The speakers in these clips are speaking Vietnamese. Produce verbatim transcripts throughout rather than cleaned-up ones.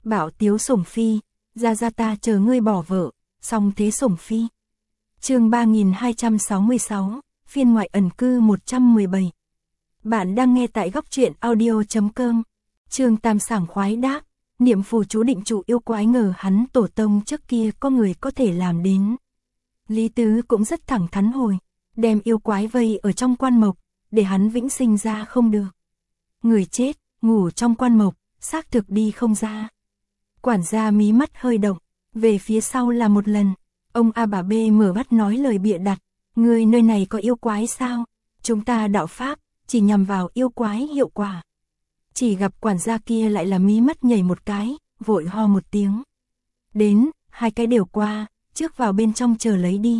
Bảo tiếu sủng phi, ra ra ta chờ ngươi bỏ vợ, song thế sủng phi. Chương ba nghìn hai trăm sáu mươi sáu, phiên ngoại ẩn cư một trăm mười bảy. Bạn đang nghe tại góc truyện audio chấm com. Trương Tam sảng khoái đáp, niệm phù chú định chủ yêu quái ngờ hắn tổ tông trước kia có người có thể làm đến. Lý Tứ cũng rất thẳng thắn hồi, đem yêu quái vây ở trong quan mộc, để hắn vĩnh sinh ra không được. Người chết, ngủ trong quan mộc, xác thực đi không ra. Quản gia mí mắt hơi động, về phía sau là một lần. Ông A bà B mở mắt nói lời bịa đặt, người nơi này có yêu quái sao? Chúng ta đạo pháp, chỉ nhằm vào yêu quái hiệu quả. Chỉ gặp quản gia kia lại là mí mắt nhảy một cái, vội ho một tiếng. Đến, hai cái đều qua, trước vào bên trong chờ lấy đi.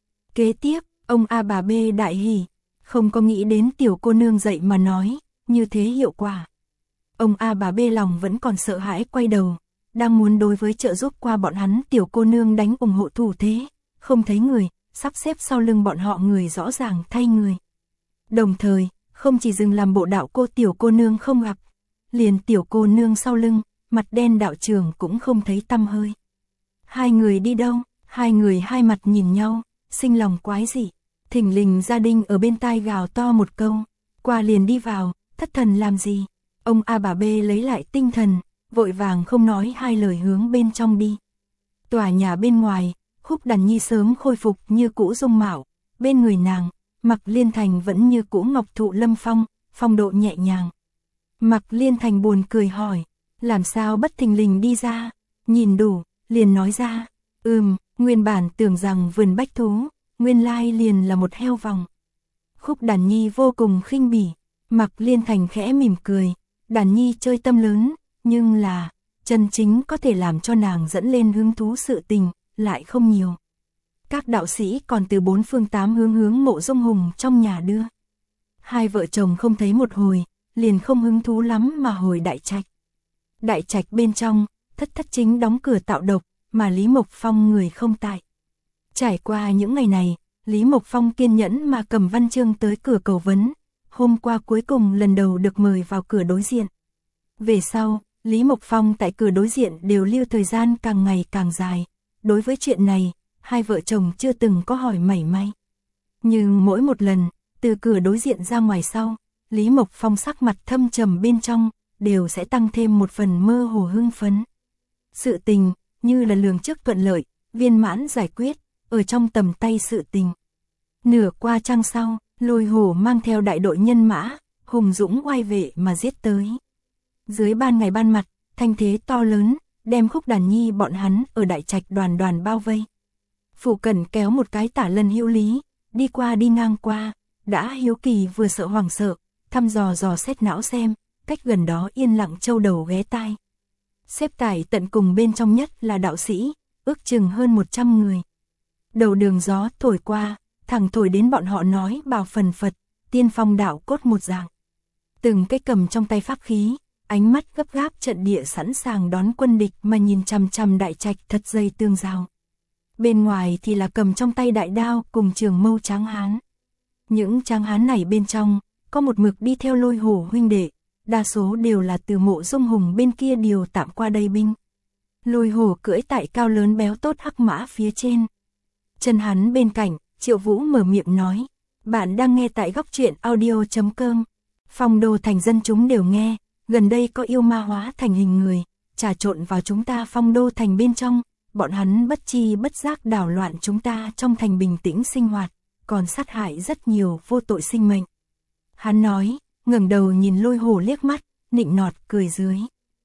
Kế tiếp, ông A bà B đại hỉ, không có nghĩ đến tiểu cô nương dậy mà nói, như thế hiệu quả. Ông A bà B lòng vẫn còn sợ hãi quay đầu, đang muốn đối với trợ giúp qua bọn hắn tiểu cô nương đánh ủng hộ thủ thế, không thấy người, sắp xếp sau lưng bọn họ người rõ ràng thay người. Đồng thời, không chỉ dừng làm bộ đạo cô tiểu cô nương không gặp, liền tiểu cô nương sau lưng, mặt đen đạo trưởng cũng không thấy tăm hơi. Hai người đi đâu? Hai người hai mặt nhìn nhau, sinh lòng quái dị. Thỉnh lình gia đình ở bên tai gào to một câu, qua liền đi vào, thất thần làm gì? Ông A bà B lấy lại tinh thần, vội vàng không nói hai lời hướng bên trong đi. Tòa nhà bên ngoài, Khúc Đàn Nhi sớm khôi phục như cũ dung mạo, bên người nàng, Mặc Liên Thành vẫn như cũ ngọc thụ lâm phong, phong độ nhẹ nhàng. Mặc Liên Thành buồn cười hỏi, làm sao bất thình lình đi ra? Nhìn đủ, liền nói ra, ừm, nguyên bản tưởng rằng vườn bách thú, nguyên lai liền là một heo vòng. Khúc Đàn Nhi vô cùng khinh bỉ, Mặc Liên Thành khẽ mỉm cười, Đàn Nhi chơi tâm lớn, nhưng là, chân chính có thể làm cho nàng dẫn lên hứng thú sự tình, lại không nhiều. Các đạo sĩ còn từ bốn phương tám hướng hướng Mộ Dung Hùng trong nhà đưa. Hai vợ chồng không thấy một hồi, liền không hứng thú lắm mà hồi đại trạch. Đại trạch bên trong, thất thất chính đóng cửa tạo độc, mà Lý Mộc Phong người không tại. Trải qua những ngày này, Lý Mộc Phong kiên nhẫn mà cầm văn chương tới cửa cầu vấn, hôm qua cuối cùng lần đầu được mời vào cửa đối diện. Về sau, Lý Mộc Phong tại cửa đối diện đều lưu thời gian càng ngày càng dài, đối với chuyện này, hai vợ chồng chưa từng có hỏi mảy may. Nhưng mỗi một lần, từ cửa đối diện ra ngoài sau, Lý Mộc Phong sắc mặt thâm trầm bên trong, đều sẽ tăng thêm một phần mơ hồ hưng phấn. Sự tình, như là lường trước thuận lợi, viên mãn giải quyết, ở trong tầm tay sự tình. Nửa qua trăng sau, Lôi Hổ mang theo đại đội nhân mã, hùng dũng oai vệ mà giết tới. Dưới ban ngày ban mặt, thanh thế to lớn, đem Khúc Đàn Nhi bọn hắn ở đại trạch đoàn đoàn bao vây. Phủ Cẩn kéo một cái Tả Lân Hữu Lý, đi qua đi ngang qua, đã hiếu kỳ vừa sợ hoảng sợ, thăm dò dò xét não xem, cách gần đó yên lặng châu đầu ghé tai. Xếp tải tận cùng bên trong nhất là đạo sĩ, ước chừng hơn một trăm người. Đầu đường gió thổi qua, thẳng thổi đến bọn họ nói bảo phần phật, tiên phong đạo cốt một dạng. Từng cái cầm trong tay pháp khí, ánh mắt gấp gáp trận địa sẵn sàng đón quân địch mà nhìn chằm chằm đại trạch thật dây tương giao. Bên ngoài thì là cầm trong tay đại đao cùng trường mâu tráng hán. Những tráng hán này bên trong, có một mực đi theo Lôi Hổ huynh đệ, đa số đều là từ Mộ Dung Hùng bên kia điều tạm qua đây binh. Lôi Hổ cưỡi tại cao lớn béo tốt hắc mã phía trên. Chân hắn bên cạnh, Triệu Vũ mở miệng nói, bạn đang nghe tại góc truyện audio chấm com. Phong Đô thành dân chúng đều nghe, gần đây có yêu ma hóa thành hình người, trà trộn vào chúng ta Phong Đô thành bên trong, bọn hắn bất chi bất giác đảo loạn chúng ta trong thành bình tĩnh sinh hoạt, còn sát hại rất nhiều vô tội sinh mệnh. Hắn nói, ngẩng đầu nhìn Lôi Hổ liếc mắt, nịnh nọt cười dưới.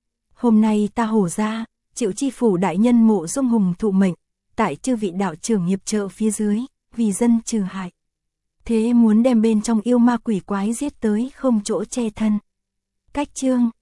Hôm nay ta Hổ ra, chịu chi phủ đại nhân Mộ Dung Hùng thụ mệnh, tại chư vị đạo trưởng hiệp trợ phía dưới, vì dân trừ hại. Thế muốn đem bên trong yêu ma quỷ quái giết tới không chỗ che thân. Cách chương